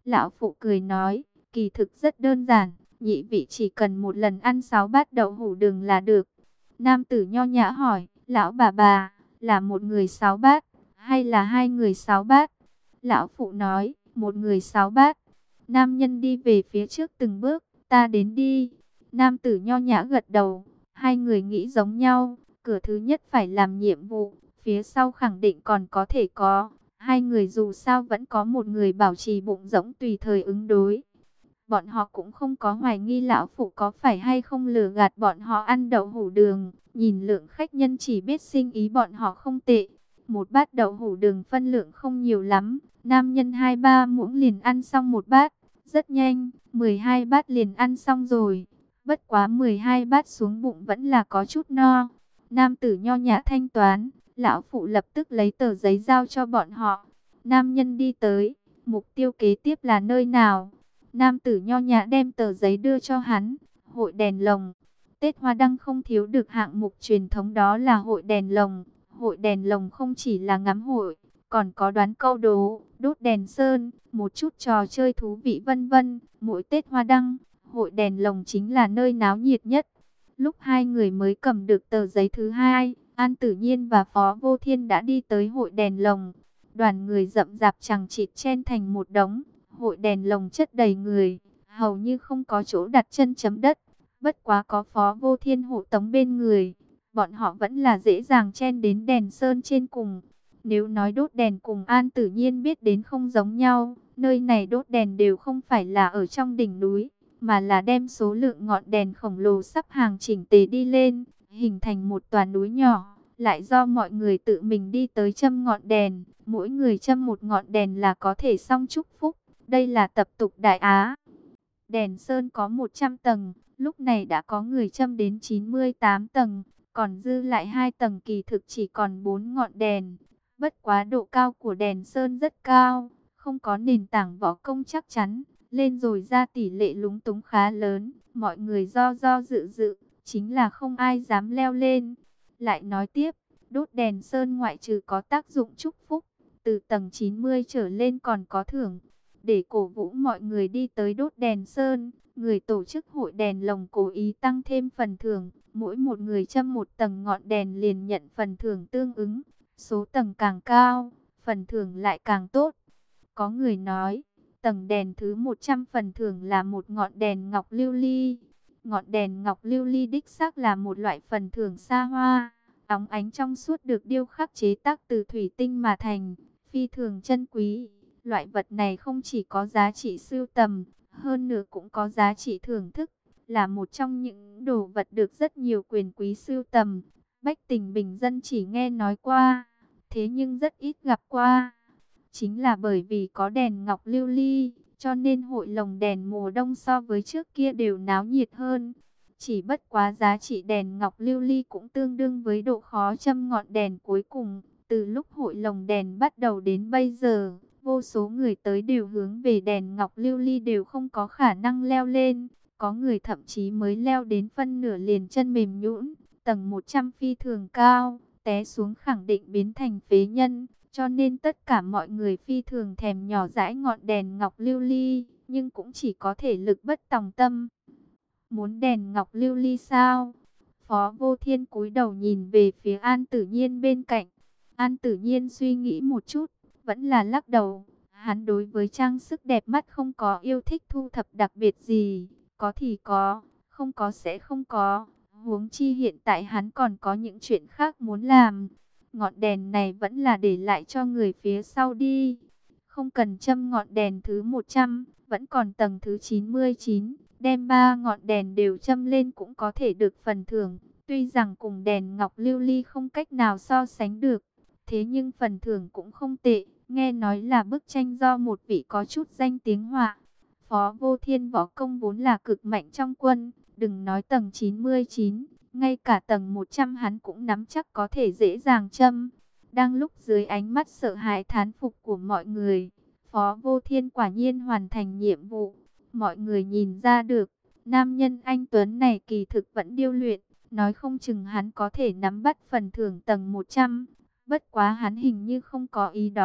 Lão phụ cười nói, kỳ thực rất đơn giản, nhị vị chỉ cần một lần ăn 6 bát đậu hũ đường là được. Nam tử nho nhã hỏi, lão bà, là một người 6 bát, hay là hai người 6 bát? Lão phụ nói, một người 6 bát. Nam nhân đi về phía trước từng bước, ta đến đi. Nam tử nho nhã gật đầu, hai người nghĩ giống nhau, cửa thứ nhất phải làm nhiệm vụ, phía sau khẳng định còn có thể có. Hai người dù sao vẫn có một người bảo trì bụng rỗng tùy thời ứng đối. Bọn họ cũng không có hoài nghi lão phụ có phải hay không lừa gạt bọn họ ăn đậu hũ đường. Nhìn lượng khách nhân chỉ biết sinh ý bọn họ không tệ. Một bát đậu hũ đường phân lượng không nhiều lắm. Nam nhân 2-3 muỗng liền ăn xong một bát. Rất nhanh, 12 bát liền ăn xong rồi. Bất quá 12 bát xuống bụng vẫn là có chút no. Nam tử nho nhã thanh toán. Lão phụ lập tức lấy tờ giấy giao cho bọn họ. Nam nhân đi tới. Mục tiêu kế tiếp là nơi nào? Nam tử nho nhã đem tờ giấy đưa cho hắn. Hội đèn lồng. Tết Hoa Đăng không thiếu được hạng mục truyền thống đó là hội đèn lồng. Hội đèn lồng không chỉ là ngắm hội, còn có đoán câu đố, đốt đèn sơn, một chút trò chơi thú vị vân vân. Mỗi Tết Hoa Đăng, hội đèn lồng chính là nơi náo nhiệt nhất. Lúc hai người mới cầm được tờ giấy thứ hai, An Tử Nhiên và Phó Vô Thiên đã đi tới hội đèn lồng. Đoàn người rậm rạp chằng chịt chen thành một đống, hội đèn lồng chất đầy người, hầu như không có chỗ đặt chân chấm đất. Bất quá có Phó Vô Thiên hộ tống bên người, bọn họ vẫn là dễ dàng chen đến đèn sơn trên cùng. Nếu nói đốt đèn cùng An Tử Nhiên biết đến không giống nhau, nơi này đốt đèn đều không phải là ở trong đỉnh núi, mà là đem số lượng ngọn đèn khổng lồ sắp hàng chỉnh tề đi lên, hình thành một tòa núi nhỏ, lại do mọi người tự mình đi tới châm ngọn đèn, mỗi người châm một ngọn đèn là có thể xong chúc phúc. Đây là tập tục Đại Á. Đèn sơn có 100 tầng, lúc này đã có người châm đến 98 tầng, còn dư lại 2 tầng kỳ thực chỉ còn 4 ngọn đèn. Bất quá độ cao của đèn sơn rất cao, không có nền tảng võ công chắc chắn, lên rồi ra tỷ lệ lúng túng khá lớn, mọi người do dự, chính là không ai dám leo lên. Lại nói tiếp, đốt đèn sơn ngoại trừ có tác dụng chúc phúc, từ tầng 90 trở lên còn có thưởng. Để cổ vũ mọi người đi tới đốt đèn sơn, người tổ chức hội đèn lồng cố ý tăng thêm phần thưởng, mỗi một người châm một tầng ngọn đèn liền nhận phần thưởng tương ứng. Số tầng càng cao, phần thưởng lại càng tốt. Có người nói, tầng đèn thứ 100 phần thưởng là một ngọn đèn ngọc lưu ly. Ngọn đèn ngọc lưu ly đích xác là một loại phần thưởng xa hoa, óng ánh trong suốt được điêu khắc chế tác từ thủy tinh mà thành, phi thường chân quý. Loại vật này không chỉ có giá trị sưu tầm, hơn nữa cũng có giá trị thưởng thức, là một trong những đồ vật được rất nhiều quyền quý sưu tầm. Bách tính bình dân chỉ nghe nói qua, thế nhưng rất ít gặp qua. Chính là bởi vì có đèn ngọc lưu ly, cho nên hội lồng đèn mùa đông so với trước kia đều náo nhiệt hơn. Chỉ bất quá giá trị đèn ngọc lưu ly cũng tương đương với độ khó châm ngọn đèn cuối cùng. Từ lúc hội lồng đèn bắt đầu đến bây giờ, vô số người tới đều hướng về đèn ngọc lưu ly đều không có khả năng leo lên. Có người thậm chí mới leo đến phân nửa liền chân mềm nhũn. Tầng 100 phi thường cao, té xuống khẳng định biến thành phế nhân. Cho nên tất cả mọi người phi thường thèm nhỏ dãi ngọn đèn ngọc lưu ly, nhưng cũng chỉ có thể lực bất tòng tâm. Muốn đèn ngọc lưu ly sao? Phó Vô Thiên cúi đầu nhìn về phía An Tử Nhiên bên cạnh. An Tử Nhiên suy nghĩ một chút, vẫn là lắc đầu. Hắn đối với trang sức đẹp mắt không có yêu thích thu thập đặc biệt gì. Có thì có, không có sẽ không có. Huống chi hiện tại hắn còn có những chuyện khác muốn làm. Ngọn đèn này vẫn là để lại cho người phía sau đi. Không cần châm ngọn đèn thứ 100, vẫn còn tầng thứ 99. Đem 3 ngọn đèn đều châm lên cũng có thể được phần thưởng. Tuy rằng cùng đèn ngọc lưu ly không cách nào so sánh được, thế nhưng phần thưởng cũng không tệ. Nghe nói là bức tranh do một vị có chút danh tiếng họa. Phó Vô Thiên võ công vốn là cực mạnh trong quân, đừng nói tầng 99, ngay cả tầng 100 hắn cũng nắm chắc có thể dễ dàng châm. Đang lúc dưới ánh mắt sợ hãi thán phục của mọi người, Phó Vô Thiên quả nhiên hoàn thành nhiệm vụ. Mọi người nhìn ra được, nam nhân anh Tuấn này kỳ thực vẫn điêu luyện, nói không chừng hắn có thể nắm bắt phần thưởng tầng 100. Bất quá hắn hình như không có ý đó,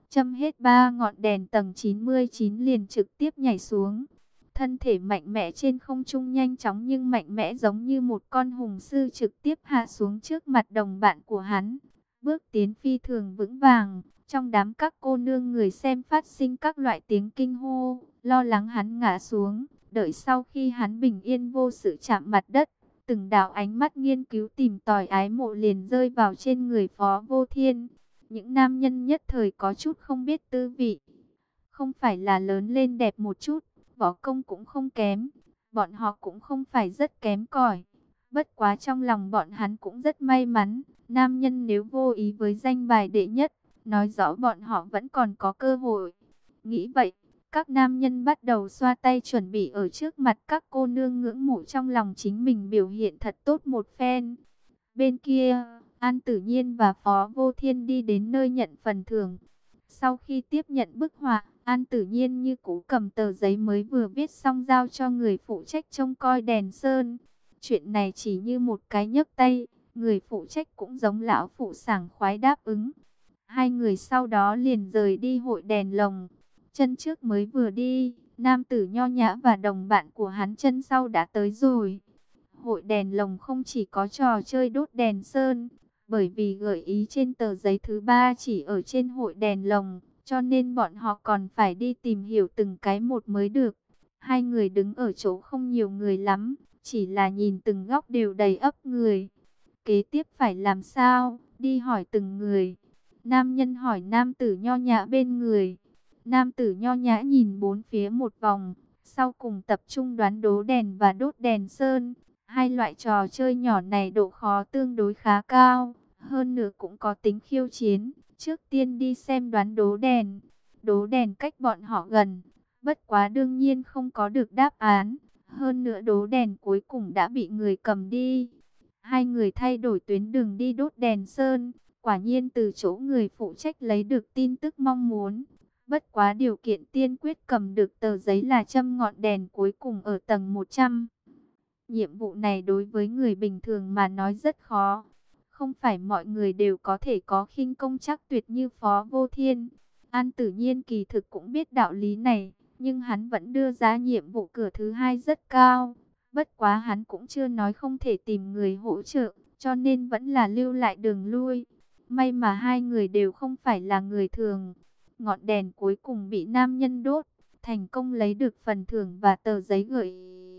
châm hết 3 ngọn đèn tầng 99 liền trực tiếp nhảy xuống. Thân thể mạnh mẽ trên không trung nhanh chóng nhưng mạnh mẽ giống như một con hùng sư trực tiếp hạ xuống trước mặt đồng bạn của hắn. Bước tiến phi thường vững vàng, trong đám các cô nương người xem phát sinh các loại tiếng kinh hô, lo lắng hắn ngã xuống. Đợi sau khi hắn bình yên vô sự chạm mặt đất, từng đạo ánh mắt nghiên cứu tìm tòi ái mộ liền rơi vào trên người Phó Vô Thiên. Những nam nhân nhất thời có chút không biết tư vị. Không phải là lớn lên đẹp một chút, võ công cũng không kém, bọn họ cũng không phải rất kém cỏi. Bất quá trong lòng bọn hắn cũng rất may mắn, nam nhân nếu vô ý với danh bài đệ nhất, nói rõ bọn họ vẫn còn có cơ hội. Nghĩ vậy, các nam nhân bắt đầu xoa tay chuẩn bị ở trước mặt các cô nương ngưỡng mộ trong lòng chính mình biểu hiện thật tốt một phen. Bên kia, An Tử Nhiên và Phó Vô Thiên đi đến nơi nhận phần thưởng. Sau khi tiếp nhận bức họa, An Tử Nhiên như cũ cầm tờ giấy mới vừa viết xong giao cho người phụ trách trông coi đèn sơn. Chuyện này chỉ như một cái nhấc tay, người phụ trách cũng giống lão phụ sảng khoái đáp ứng. Hai người sau đó liền rời đi hội đèn lồng. Chân trước mới vừa đi, nam tử nho nhã và đồng bạn của hắn chân sau đã tới rồi. Hội đèn lồng không chỉ có trò chơi đốt đèn sơn, bởi vì gợi ý trên tờ giấy thứ 3 chỉ ở trên hội đèn lồng, cho nên bọn họ còn phải đi tìm hiểu từng cái một mới được. Hai người đứng ở chỗ không nhiều người lắm, chỉ là nhìn từng góc đều đầy ắp người. Kế tiếp phải làm sao? Đi hỏi từng người. Nam nhân hỏi nam tử nho nhã bên người. Nam tử nho nhã nhìn bốn phía một vòng, sau cùng tập trung đoán đố đèn và đốt đèn sơn. Hai loại trò chơi nhỏ này độ khó tương đối khá cao, hơn nữa cũng có tính khiêu chiến. Trước tiên đi xem đoán đố đèn. Đố đèn cách bọn họ gần, bất quá đương nhiên không có được đáp án. Hơn nữa đố đèn cuối cùng đã bị người cầm đi. Hai người thay đổi tuyến đường đi đốt đèn sơn. Quả nhiên từ chỗ người phụ trách lấy được tin tức mong muốn. Bất quá điều kiện tiên quyết cầm được tờ giấy là châm ngọn đèn cuối cùng ở tầng 100. Nhiệm vụ này đối với người bình thường mà nói rất khó. Không phải mọi người đều có thể có khinh công chắc tuyệt như Phó Vô Thiên. An Tử Nhiên kỳ thực cũng biết đạo lý này, nhưng hắn vẫn đưa ra nhiệm vụ cửa thứ hai rất cao. Bất quá hắn cũng chưa nói không thể tìm người hỗ trợ, cho nên vẫn là lưu lại đường lui. May mà hai người đều không phải là người thường. Ngọn đèn cuối cùng bị nam nhân đốt, thành công lấy được phần thưởng và tờ giấy gợi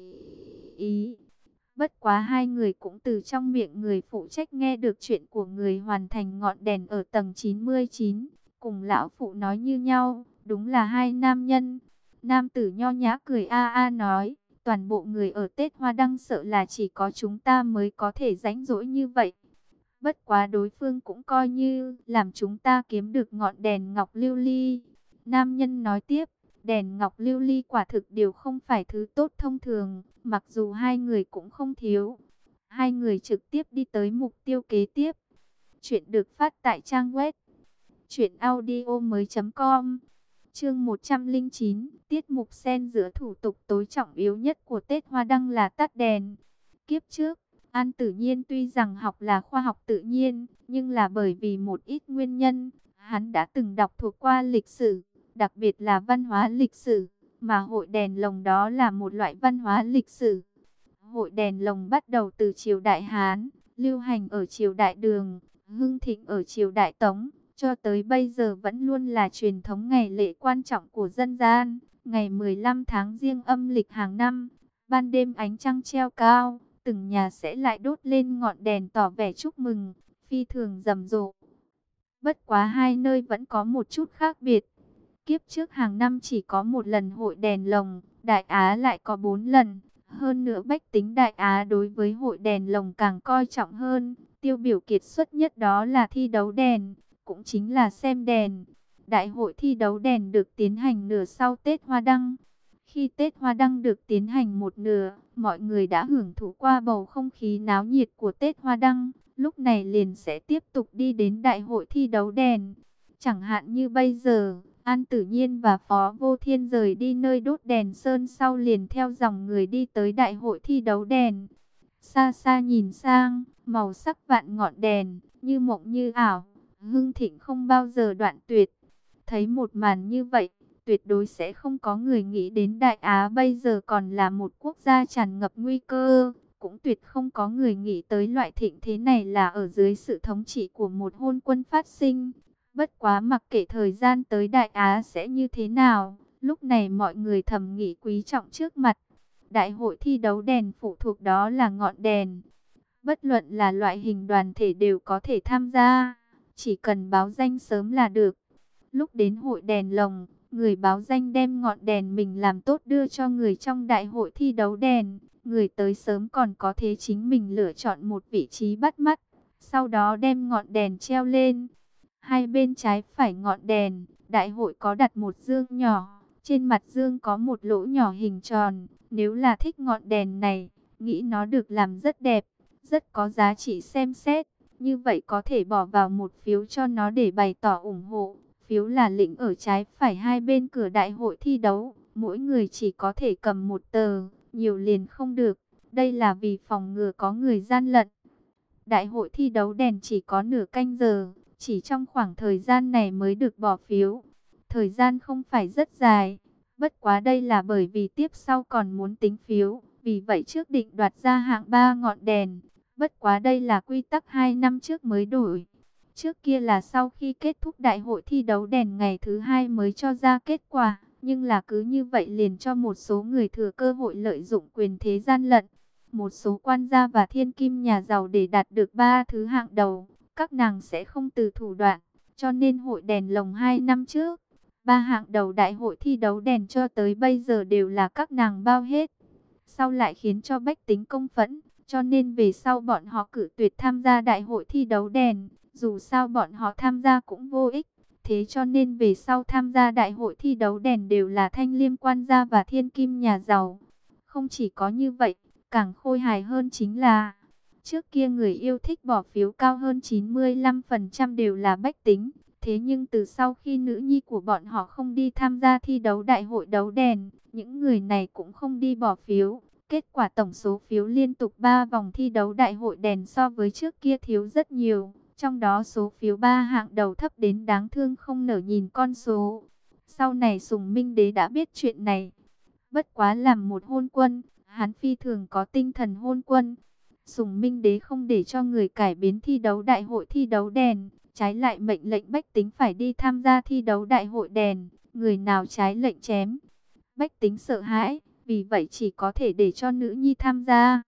ý. Bất quá hai người cũng từ trong miệng người phụ trách nghe được chuyện của người hoàn thành ngọn đèn ở tầng 99. Cùng lão phụ nói như nhau, đúng là hai nam nhân. Nam tử nho nhã cười a a nói, toàn bộ người ở Tết Hoa Đăng sợ là chỉ có chúng ta mới có thể rảnh rỗi như vậy. Bất quá đối phương cũng coi như làm chúng ta kiếm được ngọn đèn ngọc lưu ly. Nam nhân nói tiếp, đèn ngọc lưu ly quả thực đều không phải thứ tốt thông thường, mặc dù hai người cũng không thiếu. Hai người trực tiếp đi tới mục tiêu kế tiếp. Chuyện được phát tại trang web truyệnaudiomoi.com. Chương 109, tiết mục xen giữa thủ tục tối trọng yếu nhất của Tết Hoa Đăng là tắt đèn. Kiếp trước, An Tử Nhiên tuy rằng học là khoa học tự nhiên, nhưng là bởi vì một ít nguyên nhân, hắn đã từng đọc thuộc qua lịch sử, đặc biệt là văn hóa lịch sử, mà hội đèn lồng đó là một loại văn hóa lịch sử. Hội đèn lồng bắt đầu từ triều Đại Hán, lưu hành ở triều Đại Đường, hưng thịnh ở triều Đại Tống, cho tới bây giờ vẫn luôn là truyền thống ngày lễ quan trọng của dân gian. Ngày 15 tháng Giêng âm lịch hàng năm, ban đêm ánh trăng treo cao, từng nhà sẽ lại đốt lên ngọn đèn tỏ vẻ chúc mừng, phi thường rầm rộ. Bất quá hai nơi vẫn có một chút khác biệt. Kiếp trước hàng năm chỉ có một lần hội đèn lồng, Đại Á lại có 4 lần. Hơn nữa bách tính Đại Á đối với hội đèn lồng càng coi trọng hơn. Tiêu biểu kiệt xuất nhất đó là thi đấu đèn, cũng chính là xem đèn. Đại hội thi đấu đèn được tiến hành nửa sau Tết Hoa Đăng. Khi Tết Hoa Đăng được tiến hành một nửa, mọi người đã hưởng thụ qua bầu không khí náo nhiệt của Tết Hoa Đăng. Lúc này liền sẽ tiếp tục đi đến đại hội thi đấu đèn. Chẳng hạn như bây giờ, An Tử Nhiên và Phó Vô Thiên rời đi nơi đốt đèn sơn sau liền theo dòng người đi tới đại hội thi đấu đèn. Xa xa nhìn sang, màu sắc vạn ngọn đèn, như mộng như ảo, hưng thịnh không bao giờ đoạn tuyệt. Thấy một màn như vậy, tuyệt đối sẽ không có người nghĩ đến Đại Á bây giờ còn là một quốc gia tràn ngập nguy cơ. Cũng tuyệt không có người nghĩ tới loại thịnh thế này là ở dưới sự thống trị của một hôn quân phát sinh. Bất quá mặc kệ thời gian tới Đại Á sẽ như thế nào, lúc này mọi người thầm nghĩ quý trọng trước mặt. Đại hội thi đấu đèn phụ thuộc đó là ngọn đèn. Bất luận là loại hình đoàn thể đều có thể tham gia, chỉ cần báo danh sớm là được. Lúc đến hội đèn lồng, người báo danh đem ngọn đèn mình làm tốt đưa cho người trong đại hội thi đấu đèn. Người tới sớm còn có thể chính mình lựa chọn một vị trí bắt mắt, sau đó đem ngọn đèn treo lên. Hai bên trái phải ngọn đèn, đại hội có đặt một dương nhỏ, trên mặt dương có một lỗ nhỏ hình tròn. Nếu là thích ngọn đèn này, nghĩ nó được làm rất đẹp, rất có giá trị xem xét, như vậy có thể bỏ vào một phiếu cho nó để bày tỏ ủng hộ. Phiếu là lĩnh ở trái phải hai bên cửa đại hội thi đấu, mỗi người chỉ có thể cầm một tờ, nhiều liền không được. Đây là vì phòng ngừa có người gian lận. Đại hội thi đấu đèn chỉ có nửa canh giờ, chỉ trong khoảng thời gian này mới được bỏ phiếu. Thời gian không phải rất dài, bất quá đây là bởi vì tiếp sau còn muốn tính phiếu, vì vậy trước định đoạt ra hạng 3 ngọn đèn. Bất quá đây là quy tắc 2 năm trước mới đổi. Trước kia là sau khi kết thúc đại hội thi đấu đèn ngày thứ 2 mới cho ra kết quả, nhưng là cứ như vậy liền cho một số người thừa cơ hội lợi dụng quyền thế gian lận. Một số quan gia và thiên kim nhà giàu để đạt được 3 thứ hạng đầu, các nàng sẽ không từ thủ đoạn, cho nên hội đèn lồng 2 năm trước, 3 hạng đầu đại hội thi đấu đèn cho tới bây giờ đều là các nàng bao hết. Sau lại khiến cho bách tính công phẫn, cho nên về sau bọn họ cử tuyệt tham gia đại hội thi đấu đèn, dù sao bọn họ tham gia cũng vô ích. Thế cho nên về sau tham gia đại hội thi đấu đèn đều là thanh liêm quan gia và thiên kim nhà giàu. Không chỉ có như vậy, càng khôi hài hơn chính là, trước kia người yêu thích bỏ phiếu cao hơn 95% đều là bách tính. Thế nhưng từ sau khi nữ nhi của bọn họ không đi tham gia thi đấu đại hội đấu đèn, những người này cũng không đi bỏ phiếu. Kết quả tổng số phiếu liên tục 3 vòng thi đấu đại hội đèn so với trước kia thiếu rất nhiều. Trong đó số phiếu 3 hạng đầu thấp đến đáng thương không nở nhìn con số. Sau này Sùng Minh Đế đã biết chuyện này. Bất quá làm một hôn quân, hắn phi thường có tinh thần hôn quân. Sùng Minh Đế không để cho người cải biến thi đấu đại hội thi đấu đèn, trái lại mệnh lệnh bách tính phải đi tham gia thi đấu đại hội đèn, người nào trái lệnh chém. Bách tính sợ hãi, vì vậy chỉ có thể để cho nữ nhi tham gia.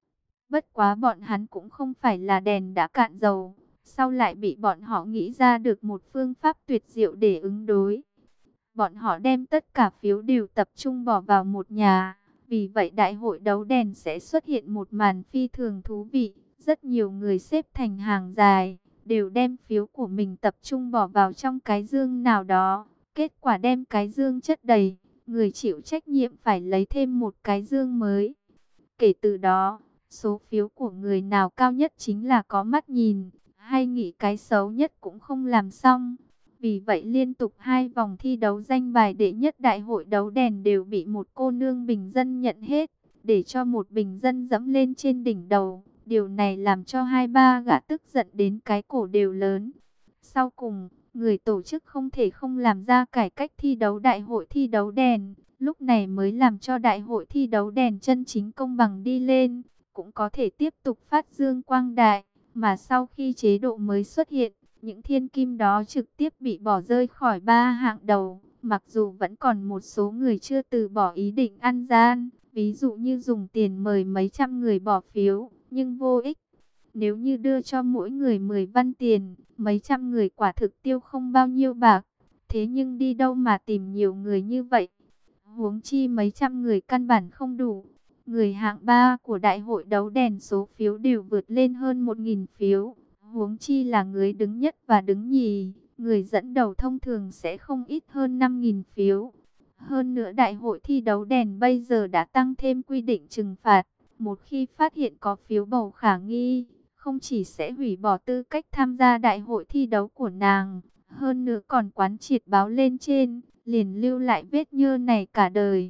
Bất quá bọn hắn cũng không phải là đèn đã cạn dầu, sau lại bị bọn họ nghĩ ra được một phương pháp tuyệt diệu để ứng đối. Bọn họ đem tất cả phiếu đều tập trung bỏ vào một nhà. Vì vậy đại hội đấu đèn sẽ xuất hiện một màn phi thường thú vị. Rất nhiều người xếp thành hàng dài, đều đem phiếu của mình tập trung bỏ vào trong cái dương nào đó. Kết quả đem cái dương chất đầy, người chịu trách nhiệm phải lấy thêm một cái dương mới. Kể từ đó, số phiếu của người nào cao nhất chính là có mắt nhìn, hay nghĩ cái xấu nhất cũng không làm xong. Vì vậy liên tục 2 vòng thi đấu danh bài đệ nhất đại hội đấu đèn đều bị một cô nương bình dân nhận hết, để cho một bình dân dẫm lên trên đỉnh đầu. Điều này làm cho 2-3 gã tức giận đến cái cổ đều lớn. Sau cùng, người tổ chức không thể không làm ra cải cách thi đấu đại hội thi đấu đèn, lúc này mới làm cho đại hội thi đấu đèn chân chính công bằng đi lên, cũng có thể tiếp tục phát dương quang đại. Mà sau khi chế độ mới xuất hiện, những thiên kim đó trực tiếp bị bỏ rơi khỏi 3 hạng đầu. Mặc dù vẫn còn một số người chưa từ bỏ ý định ăn gian, ví dụ như dùng tiền mời mấy trăm người bỏ phiếu, nhưng vô ích. Nếu như đưa cho mỗi người 10 văn tiền, mấy trăm người quả thực tiêu không bao nhiêu bạc. Thế nhưng đi đâu mà tìm nhiều người như vậy? Huống chi mấy trăm người căn bản không đủ. Người hạng 3 của đại hội đấu đèn số phiếu đều vượt lên hơn 1.000 phiếu. Huống chi là người đứng nhất và đứng nhì, người dẫn đầu thông thường sẽ không ít hơn 5.000 phiếu. Hơn nữa đại hội thi đấu đèn bây giờ đã tăng thêm quy định trừng phạt. Một khi phát hiện có phiếu bầu khả nghi, không chỉ sẽ hủy bỏ tư cách tham gia đại hội thi đấu của nàng, hơn nữa còn quán triệt báo lên trên, liền lưu lại vết nhơ này cả đời.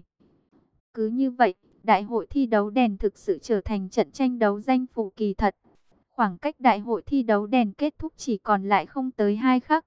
Cứ như vậy, đại hội thi đấu đèn thực sự trở thành trận tranh đấu danh phủ kỳ thật. Khoảng cách đại hội thi đấu đèn kết thúc chỉ còn lại không tới 2 khắc.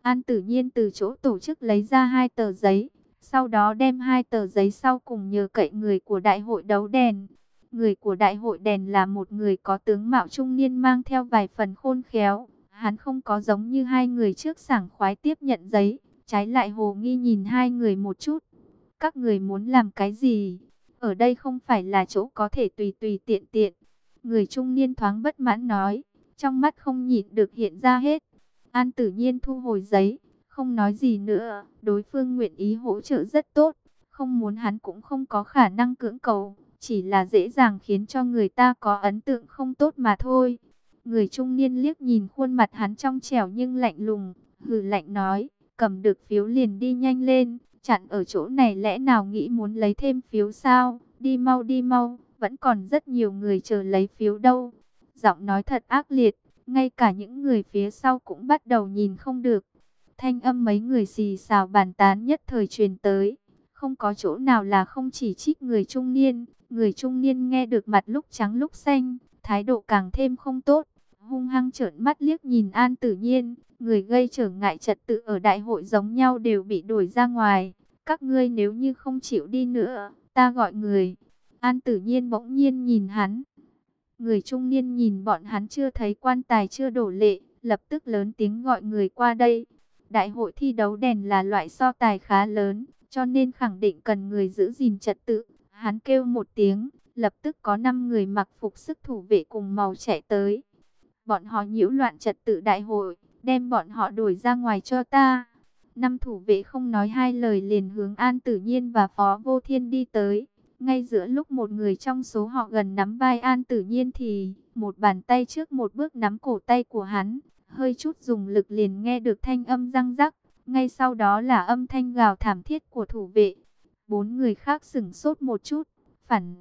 An Tử Nhiên từ chỗ tổ chức lấy ra 2 tờ giấy, sau đó đem 2 tờ giấy sau cùng nhờ cậy người của đại hội đấu đèn. Người của đại hội đèn là một người có tướng mạo trung niên mang theo vài phần khôn khéo. Hắn không có giống như 2 người trước sảng khoái tiếp nhận giấy, trái lại hồ nghi nhìn 2 người một chút. Các người muốn làm cái gì? Ở đây không phải là chỗ có thể tùy tùy tiện tiện. Người trung niên thoáng bất mãn nói, trong mắt không nhịn được hiện ra hết. An Tử Nhiên thu hồi giấy, không nói gì nữa. Đối phương nguyện ý hỗ trợ rất tốt, không muốn hắn cũng không có khả năng cưỡng cầu, chỉ là dễ dàng khiến cho người ta có ấn tượng không tốt mà thôi. Người trung niên liếc nhìn khuôn mặt hắn trong trẻo nhưng lạnh lùng, hừ lạnh nói, cầm được phiếu liền đi nhanh lên, chặn ở chỗ này lẽ nào nghĩ muốn lấy thêm phiếu sao? Đi mau, vẫn còn rất nhiều người chờ lấy phiếu đâu. Giọng nói thật ác liệt, ngay cả những người phía sau cũng bắt đầu nhìn không được. Thanh âm mấy người xì xào bàn tán nhất thời truyền tới, không có chỗ nào là không chỉ trích người trung niên. Người trung niên nghe được mặt lúc trắng lúc xanh, thái độ càng thêm không tốt, hung hăng trợn mắt liếc nhìn An Tử Nhiên. Người gây trở ngại trật tự ở đại hội giống nhau đều bị đuổi ra ngoài. Các ngươi nếu như không chịu đi nữa, ta gọi người. An Tử Nhiên bỗng nhiên nhìn hắn. Người trung niên nhìn bọn hắn chưa thấy quan tài chưa đổ lệ, lập tức lớn tiếng gọi người qua đây. Đại hội thi đấu đèn là loại so tài khá lớn, cho nên khẳng định cần người giữ gìn trật tự. Hắn kêu một tiếng, lập tức có 5 người mặc phục sức thủ vệ cùng màu chạy tới. Bọn họ nhiễu loạn trật tự đại hội, đem bọn họ đuổi ra ngoài cho ta. 5 thủ vệ không nói hai lời liền hướng An Tử Nhiên và Phó Vô Thiên đi tới. Ngay giữa lúc một người trong số họ gần nắm vai An Tử Nhiên thì một bàn tay trước một bước nắm cổ tay của hắn, hơi chút dùng lực liền nghe được thanh âm răng rắc. Ngay sau đó là âm thanh gào thảm thiết của thủ vệ. 4 người khác sửng sốt một chút, phản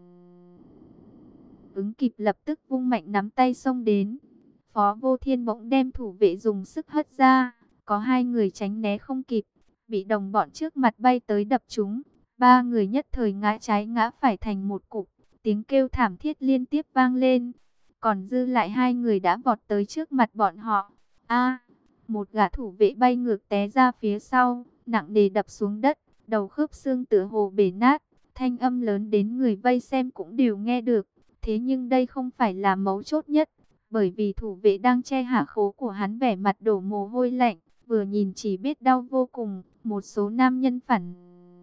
ứng kịp lập tức vung mạnh nắm tay xông đến. Phó Vô Thiên bỗng đem thủ vệ dùng sức hất ra, có 2 người tránh né không kịp, bị đồng bọn trước mặt bay tới đập chúng. 3 người nhất thời ngã trái ngã phải thành một cục, tiếng kêu thảm thiết liên tiếp vang lên. Còn dư lại 2 người đã vọt tới trước mặt bọn họ. Một gã thủ vệ bay ngược té ra phía sau, nặng nề đập xuống đất, đầu khớp xương tựa hồ bể nát, thanh âm lớn đến người vây xem cũng đều nghe được. Thế nhưng đây không phải là mấu chốt nhất, bởi vì thủ vệ đang che hạ khố của hắn vẻ mặt đổ mồ hôi lạnh, vừa nhìn chỉ biết đau vô cùng. Một số nam nhân phản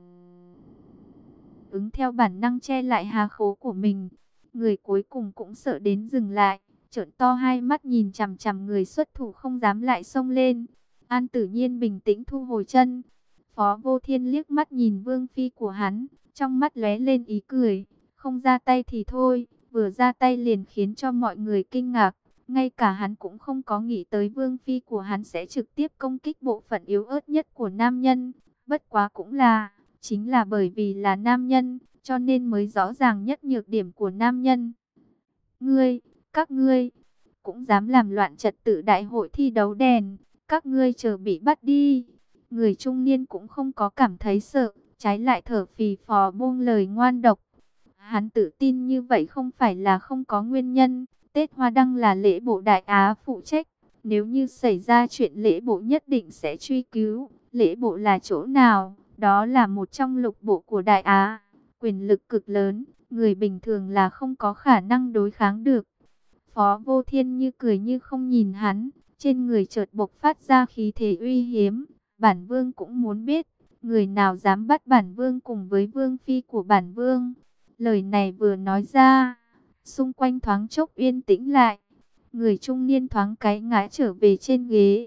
ứng theo bản năng che lại hạ khố của mình. Người cuối cùng cũng sợ đến dừng lại, trợn to hai mắt nhìn chằm chằm người xuất thủ không dám lại xông lên. An Tử Nhiên bình tĩnh thu hồi chân. Phó Vô Thiên liếc mắt nhìn vương phi của hắn, trong mắt lóe lên ý cười. Không ra tay thì thôi, vừa ra tay liền khiến cho mọi người kinh ngạc. Ngay cả hắn cũng không có nghĩ tới vương phi của hắn sẽ trực tiếp công kích bộ phận yếu ớt nhất của nam nhân. Bất quá cũng là, chính là bởi vì là nam nhân, cho nên mới rõ ràng nhất nhược điểm của nam nhân. Các ngươi, cũng dám làm loạn trật tự đại hội thi đấu đèn, các ngươi chờ bị bắt đi. Người trung niên cũng không có cảm thấy sợ, trái lại thở phì phò buông lời ngoan độc. Hắn tự tin như vậy không phải là không có nguyên nhân. Tết Hoa Đăng là lễ bộ Đại Á phụ trách, nếu như xảy ra chuyện lễ bộ nhất định sẽ truy cứu. Lễ bộ là chỗ nào? Đó là một trong lục bộ của Đại Á, quyền lực cực lớn, người bình thường là không có khả năng đối kháng được. Phó Vô Thiên như cười như không nhìn hắn, trên người chợt bộc phát ra khí thế uy hiếm. Bản vương cũng muốn biết, người nào dám bắt bản vương cùng với vương phi của bản vương. Lời này vừa nói ra, xung quanh thoáng chốc yên tĩnh lại. Người trung niên thoáng cái ngã trở về trên ghế.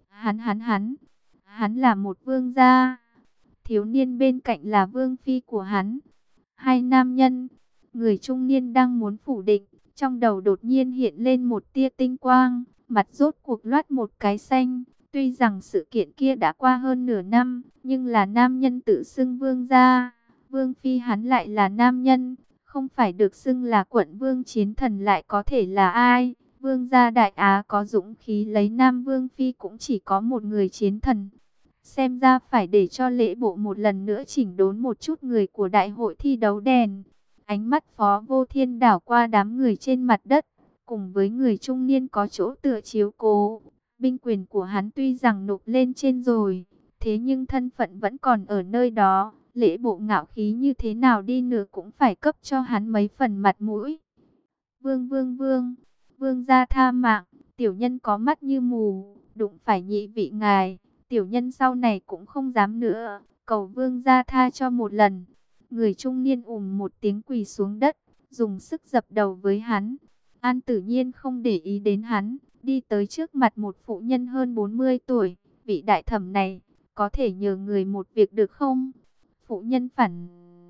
Hắn là một vương gia. Thiếu niên bên cạnh là vương phi của hắn. 2 nam nhân. Người trung niên đang muốn phủ định, trong đầu đột nhiên hiện lên một tia tinh quang, mặt rốt cuộc loát một cái xanh. Tuy rằng sự kiện kia đã qua hơn nửa năm, nhưng là nam nhân tự xưng vương gia. Vương phi hắn lại là nam nhân, không phải được xưng là quận vương chiến thần lại có thể là ai? Vương gia Đại Á có dũng khí lấy nam vương phi cũng chỉ có một người chiến thần. Xem ra phải để cho lễ bộ một lần nữa chỉnh đốn một chút người của đại hội thi đấu đèn. Ánh mắt Phó Vô Thiên đảo qua đám người trên mặt đất, cùng với người trung niên có chỗ tựa chiếu cố. Binh quyền của hắn tuy rằng nộp lên trên rồi, thế nhưng thân phận vẫn còn ở nơi đó. Lễ bộ ngạo khí như thế nào đi nữa cũng phải cấp cho hắn mấy phần mặt mũi. Vương gia tha mạng, tiểu nhân có mắt như mù, đụng phải nhị vị ngài, tiểu nhân sau này cũng không dám nữa, cầu vương gia tha cho một lần. Người trung niên một tiếng quỳ xuống đất, dùng sức dập đầu với hắn. An Tử Nhiên không để ý đến hắn, đi tới trước mặt một phụ nhân hơn 40 tuổi, vị đại thẩm này, có thể nhờ người một việc được không? Phụ nhân phản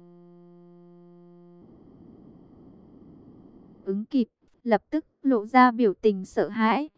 ứng kịp, lập tức lộ ra biểu tình sợ hãi,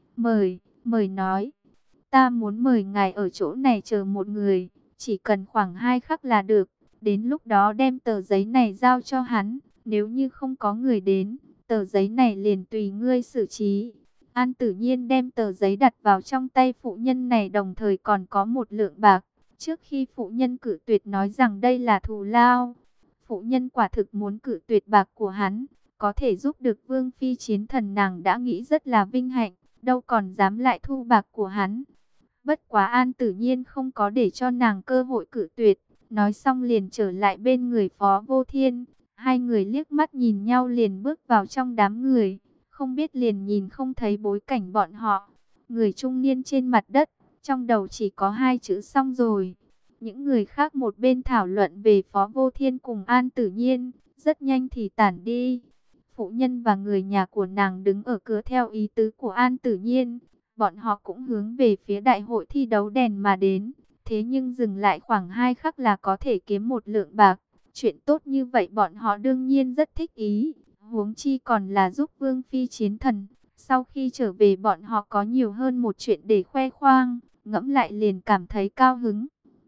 mời nói, ta muốn mời ngài ở chỗ này chờ một người, chỉ cần khoảng 2 khắc là được, đến lúc đó đem tờ giấy này giao cho hắn, nếu như không có người đến, tờ giấy này liền tùy ngươi xử trí. An Tử Nhiên đem tờ giấy đặt vào trong tay phụ nhân này, đồng thời còn có một lượng bạc, trước khi phụ nhân cự tuyệt nói rằng đây là thù lao. Phụ nhân quả thực muốn cự tuyệt bạc của hắn, có thể giúp được Vương Phi chiến thần nàng đã nghĩ rất là vinh hạnh, đâu còn dám lại thu bạc của hắn. Bất quá An Tử Nhiên không có để cho nàng cơ hội cự tuyệt, nói xong liền trở lại bên người Phó Vô Thiên. Hai người liếc mắt nhìn nhau liền bước vào trong đám người, không biết liền nhìn không thấy bối cảnh bọn họ. Người trung niên trên mặt đất, trong đầu chỉ có hai chữ xong rồi. Những người khác một bên thảo luận về Phó Vô Thiên cùng An Tử Nhiên, rất nhanh thì tản đi. Phụ nhân và người nhà của nàng đứng ở cửa theo ý tứ của An Tử Nhiên. Bọn họ cũng hướng về phía đại hội thi đấu đèn mà đến. Thế nhưng dừng lại khoảng 2 khắc là có thể kiếm một lượng bạc. Chuyện tốt như vậy bọn họ đương nhiên rất thích ý. Huống chi còn là giúp Vương Phi chiến thần. Sau khi trở về bọn họ có nhiều hơn một chuyện để khoe khoang. Ngẫm lại liền cảm thấy cao hứng.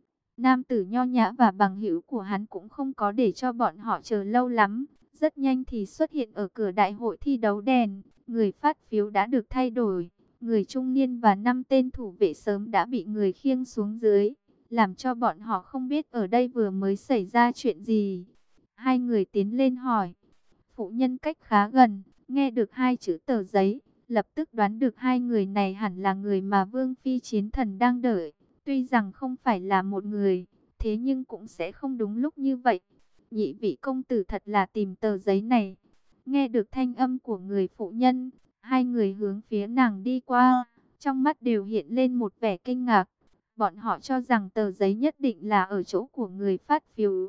Nam tử nho nhã và bằng hữu của hắn cũng không có để cho bọn họ chờ lâu lắm. Rất nhanh thì xuất hiện ở cửa đại hội thi đấu đèn. Người phát phiếu đã được thay đổi. Người trung niên và 5 tên thủ vệ sớm đã bị người khiêng xuống dưới, làm cho bọn họ không biết ở đây vừa mới xảy ra chuyện gì. Hai người tiến lên hỏi. Phụ nhân cách khá gần, nghe được hai chữ tờ giấy, lập tức đoán được hai người này hẳn là người mà Vương Phi chiến thần đang đợi. Tuy rằng không phải là một người, thế nhưng cũng sẽ không đúng lúc như vậy. Nhị vị công tử thật là tìm tờ giấy này. Nghe được thanh âm của người phụ nhân, hai người hướng phía nàng đi qua, trong mắt đều hiện lên một vẻ kinh ngạc. Bọn họ cho rằng tờ giấy nhất định là ở chỗ của người phát phiếu.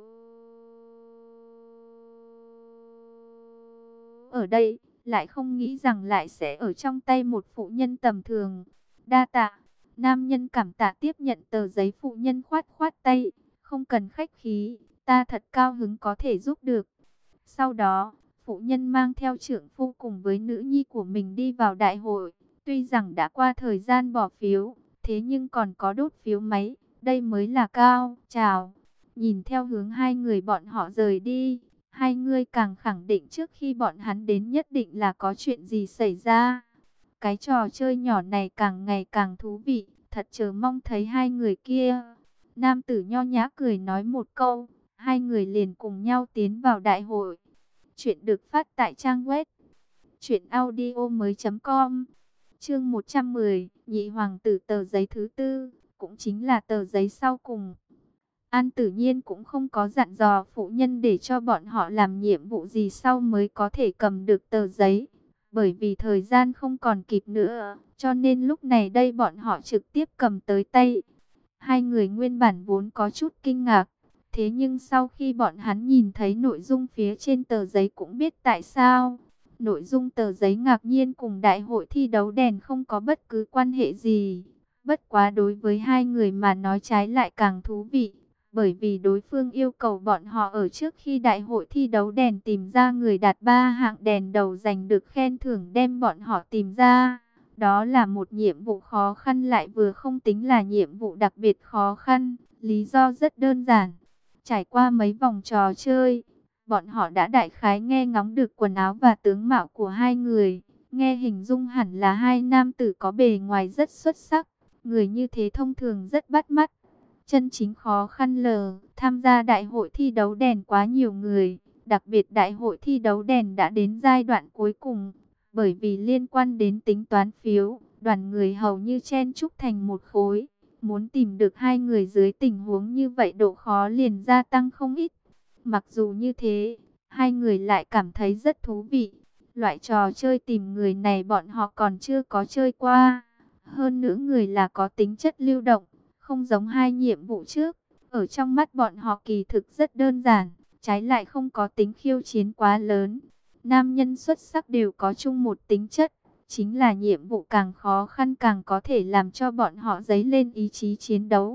Ở đây, lại không nghĩ rằng lại sẽ ở trong tay một phụ nhân tầm thường. Đa tạ, nam nhân cảm tạ tiếp nhận tờ giấy, phụ nhân khoát khoát tay, không cần khách khí, ta thật cao hứng có thể giúp được. Sau đó, phụ nhân mang theo trưởng phu cùng với nữ nhi của mình đi vào đại hội. Tuy rằng đã qua thời gian bỏ phiếu, thế nhưng còn có đốt phiếu máy, đây mới là cao trào. Nhìn theo hướng hai người bọn họ rời đi, hai người càng khẳng định trước khi bọn hắn đến nhất định là có chuyện gì xảy ra. Cái trò chơi nhỏ này càng ngày càng thú vị, thật chờ mong thấy hai người kia. Nam tử nho nhã cười nói một câu, hai người liền cùng nhau tiến vào đại hội. Chuyện được phát tại trang web truyệnaudiomoi.com. Chương 110, nhị hoàng tử, tờ giấy thứ tư, cũng chính là tờ giấy sau cùng. An Tử Nhiên cũng không có dặn dò phụ nhân để cho bọn họ làm nhiệm vụ gì sau mới có thể cầm được tờ giấy. Bởi vì thời gian không còn kịp nữa, cho nên lúc này đây bọn họ trực tiếp cầm tới tay. Hai người nguyên bản vốn có chút kinh ngạc. Thế nhưng sau khi bọn hắn nhìn thấy nội dung phía trên tờ giấy cũng biết tại sao. Nội dung tờ giấy ngạc nhiên cùng đại hội thi đấu đèn không có bất cứ quan hệ gì. Bất quá đối với hai người mà nói trái lại càng thú vị. Bởi vì đối phương yêu cầu bọn họ ở trước khi đại hội thi đấu đèn tìm ra người đạt 3 hạng đèn đầu giành được khen thưởng, đem bọn họ tìm ra. Đó là một nhiệm vụ khó khăn, lại vừa không tính là nhiệm vụ đặc biệt khó khăn. Lý do rất đơn giản. Trải qua mấy vòng trò chơi, bọn họ đã đại khái nghe ngóng được quần áo và tướng mạo của hai người. Nghe hình dung hẳn là hai nam tử có bề ngoài rất xuất sắc. Người như thế thông thường rất bắt mắt. Chân chính khó khăn lờ, tham gia đại hội thi đấu đèn quá nhiều người. Đặc biệt đại hội thi đấu đèn đã đến giai đoạn cuối cùng. Bởi vì liên quan đến tính toán phiếu, Đoàn người hầu như chen chúc thành một khối. Muốn tìm được hai người dưới tình huống như vậy độ khó liền gia tăng không ít. Mặc dù như thế, hai người lại cảm thấy rất thú vị. Loại trò chơi tìm người này bọn họ còn chưa có chơi qua. Hơn nữa người là có tính chất lưu động, không giống hai nhiệm vụ trước. Ở trong mắt bọn họ kỳ thực rất đơn giản, trái lại không có tính khiêu chiến quá lớn. Nam nhân xuất sắc đều có chung một tính chất, chính là nhiệm vụ càng khó khăn càng có thể làm cho bọn họ dấy lên ý chí chiến đấu.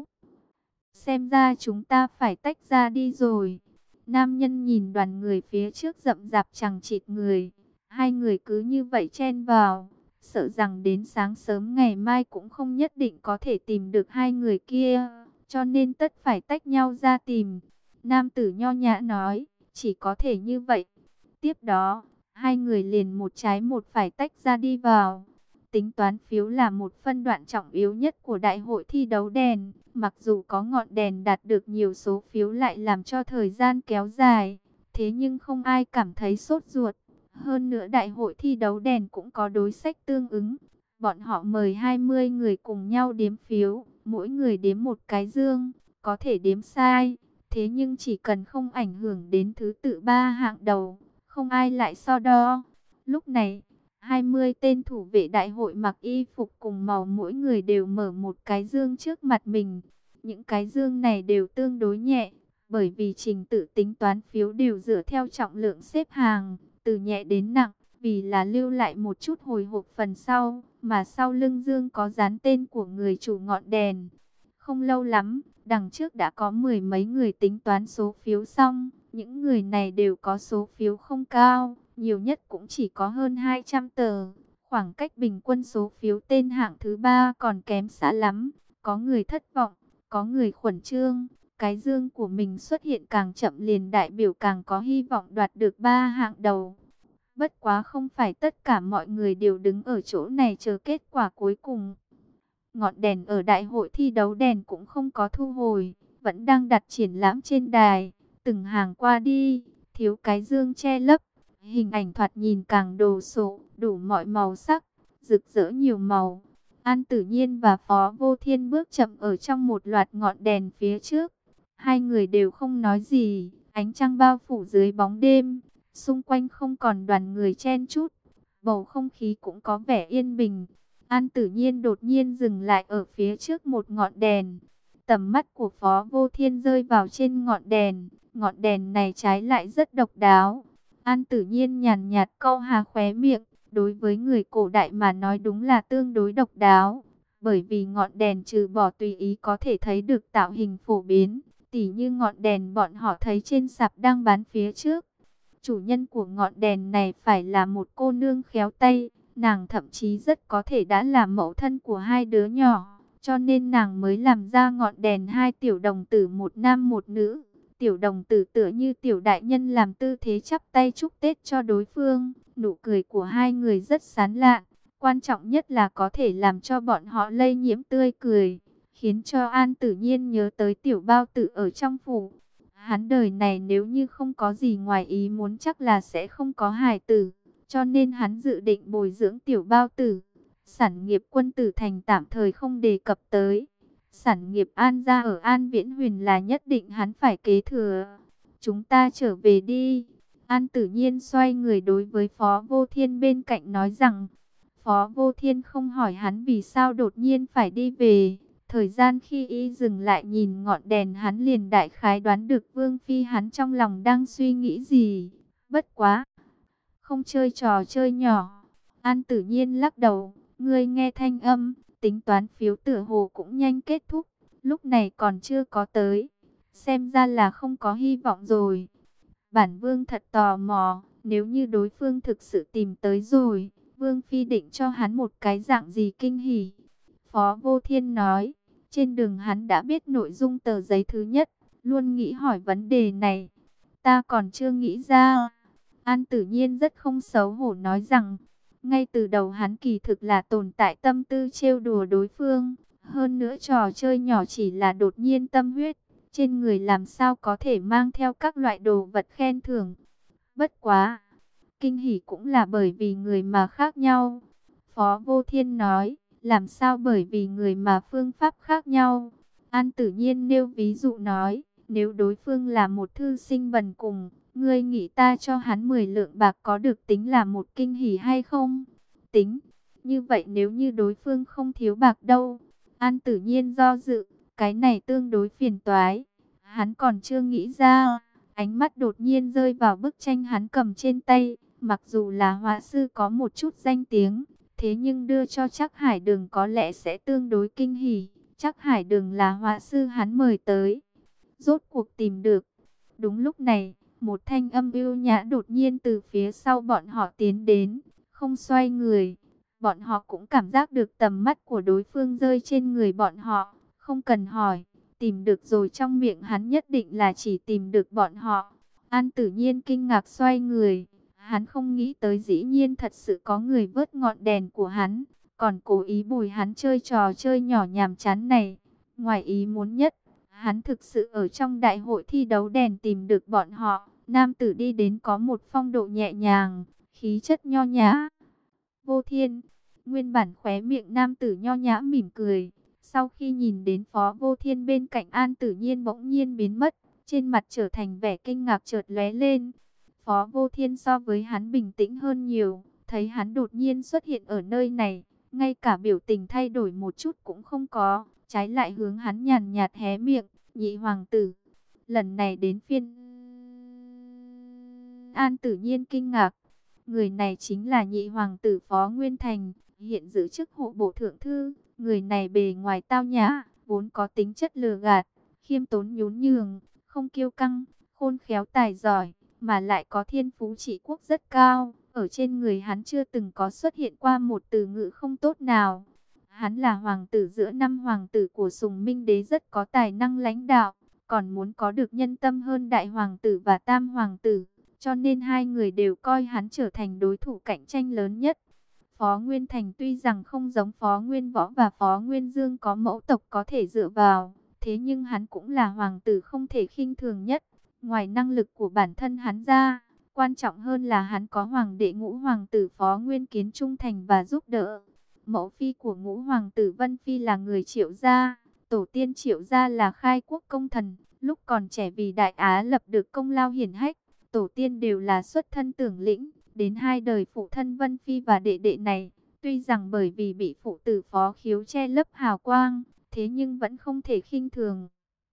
Xem ra chúng ta phải tách ra đi rồi. Nam nhân nhìn đoàn người phía trước rậm rạp chằng chịt người. Hai người cứ như vậy chen vào. Sợ rằng đến sáng sớm ngày mai cũng không nhất định có thể tìm được hai người kia. Cho nên tất phải tách nhau ra tìm. Nam tử nho nhã nói, chỉ có thể như vậy. Tiếp đó, hai người liền một trái một phải tách ra đi vào. Tính toán phiếu là một phân đoạn trọng yếu nhất của đại hội thi đấu đèn. Mặc dù có ngọn đèn đạt được nhiều số phiếu lại làm cho thời gian kéo dài. Thế nhưng không ai cảm thấy sốt ruột. Hơn nữa đại hội thi đấu đèn cũng có đối sách tương ứng. Bọn họ mời 20 người cùng nhau đếm phiếu. Mỗi người đếm một cái dương. Có thể đếm sai. Thế nhưng chỉ cần không ảnh hưởng đến thứ tự ba hạng đầu, không ai lại so đo. Lúc này, 20 tên thủ vệ đại hội mặc y phục cùng màu, mỗi người đều mở một cái dương trước mặt mình. Những cái dương này đều tương đối nhẹ, bởi vì trình tự tính toán phiếu đều dựa theo trọng lượng xếp hàng, từ nhẹ đến nặng, vì là lưu lại một chút hồi hộp phần sau, mà sau lưng dương có dán tên của người chủ ngọn đèn. Không lâu lắm, đằng trước đã có mười mấy người tính toán số phiếu xong. Những người này đều có số phiếu không cao, nhiều nhất cũng chỉ có hơn 200 tờ. Khoảng cách bình quân số phiếu tên hạng thứ ba còn kém xa lắm. Có người thất vọng, có người khẩn trương. Cái dương của mình xuất hiện càng chậm liền đại biểu càng có hy vọng đoạt được ba hạng đầu. Bất quá không phải tất cả mọi người đều đứng ở chỗ này chờ kết quả cuối cùng. Ngọn đèn ở đại hội thi đấu đèn cũng không có thu hồi, vẫn đang đặt triển lãm trên đài. Từng hàng qua đi, thiếu cái dương che lấp. Hình ảnh thoạt nhìn càng đồ sộ, đủ mọi màu sắc, rực rỡ nhiều màu. An Tử Nhiên và Phó Vô Thiên bước chậm ở trong một loạt ngọn đèn phía trước. Hai người đều không nói gì, ánh trăng bao phủ dưới bóng đêm. Xung quanh không còn đoàn người chen chúc, bầu không khí cũng có vẻ yên bình. An Tử Nhiên đột nhiên dừng lại ở phía trước một ngọn đèn. Tầm mắt của Phó Vô Thiên rơi vào trên ngọn đèn. Ngọn đèn này trái lại rất độc đáo. An Tử Nhiên nhàn nhạt câu hà khóe miệng. Đối với người cổ đại mà nói đúng là tương đối độc đáo. Bởi vì ngọn đèn trừ bỏ tùy ý có thể thấy được tạo hình phổ biến, tỉ như ngọn đèn bọn họ thấy trên sạp đang bán phía trước. Chủ nhân của ngọn đèn này phải là một cô nương khéo tay. Nàng thậm chí rất có thể đã là mẫu thân của hai đứa nhỏ, cho nên nàng mới làm ra ngọn đèn hai tiểu đồng tử, một nam một nữ. Tiểu đồng tử tựa như tiểu đại nhân làm tư thế chắp tay chúc Tết cho đối phương. Nụ cười của hai người rất sán lạn, quan trọng nhất là có thể làm cho bọn họ lây nhiễm tươi cười, khiến cho An Tử Nhiên nhớ tới tiểu bao tử ở trong phủ. Hắn đời này nếu như không có gì ngoài ý muốn chắc là sẽ không có hài tử. Cho nên hắn dự định bồi dưỡng tiểu bao tử. Sản nghiệp Quân Tử Thành tạm thời không đề cập tới. Sản nghiệp An gia ở An Viễn Huyền là nhất định hắn phải kế thừa. Chúng ta trở về đi. An Tử Nhiên xoay người đối với Phó Vô Thiên bên cạnh nói rằng. Phó Vô Thiên không hỏi hắn vì sao đột nhiên phải đi về. Thời gian khi y dừng lại nhìn ngọn đèn hắn liền đại khái đoán được Vương Phi hắn trong lòng đang suy nghĩ gì. Bất quá, không chơi trò chơi nhỏ. An Tử Nhiên lắc đầu, ngươi nghe thanh âm, tính toán phiếu tựa hồ cũng nhanh kết thúc, lúc này còn chưa có tới. Xem ra là không có hy vọng rồi. Bản Vương thật tò mò, nếu như đối phương thực sự tìm tới rồi, Vương Phi định cho hắn một cái dạng gì kinh hỉ. Phó Vô Thiên nói, trên đường hắn đã biết nội dung tờ giấy thứ nhất, luôn nghĩ hỏi vấn đề này. Ta còn chưa nghĩ ra. An Tử Nhiên rất không xấu hổ nói rằng, ngay từ đầu hắn kỳ thực là tồn tại tâm tư trêu đùa đối phương. Hơn nữa trò chơi nhỏ chỉ là đột nhiên tâm huyết, trên người làm sao có thể mang theo các loại đồ vật khen thưởng. Bất quá, kinh hỉ cũng là bởi vì người mà khác nhau. Phó Vô Thiên nói, Làm sao bởi vì người mà phương pháp khác nhau? An Tử Nhiên nêu ví dụ nói, nếu đối phương là một thư sinh bần cùng, ngươi nghĩ ta cho hắn 10 lượng bạc có được tính là một kinh hỉ hay không? Tính. Như vậy nếu như đối phương không thiếu bạc đâu? An Tử Nhiên do dự, cái này tương đối phiền toái. Hắn còn chưa nghĩ ra, ánh mắt đột nhiên rơi vào bức tranh hắn cầm trên tay. Mặc dù là họa sư có một chút danh tiếng, thế nhưng đưa cho Trác Hải Đường có lẽ sẽ tương đối kinh hỉ. Trác Hải Đường là họa sư hắn mời tới. Rốt cuộc tìm được. Đúng lúc này, một thanh âm ưu nhã đột nhiên từ phía sau bọn họ tiến đến, không xoay người. Bọn họ cũng cảm giác được tầm mắt của đối phương rơi trên người bọn họ, không cần hỏi, tìm được rồi, trong miệng hắn nhất định là chỉ tìm được bọn họ. An Tử Nhiên kinh ngạc xoay người, hắn không nghĩ tới dĩ nhiên thật sự có người vớt ngọn đèn của hắn, còn cố ý bồi hắn chơi trò chơi nhỏ nhàm chán này. Ngoài ý muốn nhất, hắn thực sự ở trong đại hội thi đấu đèn tìm được bọn họ. Nam tử đi đến có một phong độ nhẹ nhàng, khí chất nho nhã. Vô Thiên, nguyên bản khóe miệng nam tử nho nhã mỉm cười. Sau khi nhìn đến Phó Vô Thiên bên cạnh An Tử Nhiên bỗng nhiên biến mất, trên mặt trở thành vẻ kinh ngạc chợt lóe lên. Phó Vô Thiên so với hắn bình tĩnh hơn nhiều, thấy hắn đột nhiên xuất hiện ở nơi này, ngay cả biểu tình thay đổi một chút cũng không có, trái lại hướng hắn nhàn nhạt hé miệng, nhị hoàng tử. Lần này đến phiên An Tử Nhiên kinh ngạc, người này chính là nhị hoàng tử Phó Nguyên Thành, hiện giữ chức hộ bộ thượng thư. Người này bề ngoài tao nhã, vốn có tính chất lừa gạt, khiêm tốn nhún nhường, không kiêu căng, khôn khéo tài giỏi, mà lại có thiên phú trị quốc rất cao. Ở trên người hắn chưa từng có xuất hiện qua một từ ngữ không tốt nào. Hắn là hoàng tử giữa năm hoàng tử của Sùng Minh Đế, rất có tài năng lãnh đạo, còn muốn có được nhân tâm hơn đại hoàng tử và tam hoàng tử, cho nên hai người đều coi hắn trở thành đối thủ cạnh tranh lớn nhất. Phó Nguyên Thành tuy rằng không giống Phó Nguyên Võ và Phó Nguyên Dương có mẫu tộc có thể dựa vào, thế nhưng hắn cũng là hoàng tử không thể khinh thường nhất. Ngoài năng lực của bản thân hắn ra, quan trọng hơn là hắn có hoàng đệ ngũ hoàng tử Phó Nguyên Kiến trung thành và giúp đỡ. Mẫu phi của ngũ hoàng tử Vân Phi là người Triệu gia, tổ tiên Triệu gia là khai quốc công thần, lúc còn trẻ vì Đại Á lập được công lao hiển hách, tổ tiên đều là xuất thân tướng lĩnh. Đến hai đời phụ thân Vân Phi và đệ đệ này, tuy rằng bởi vì bị phụ tử Phó Khiếu che lấp hào quang, thế nhưng vẫn không thể khinh thường.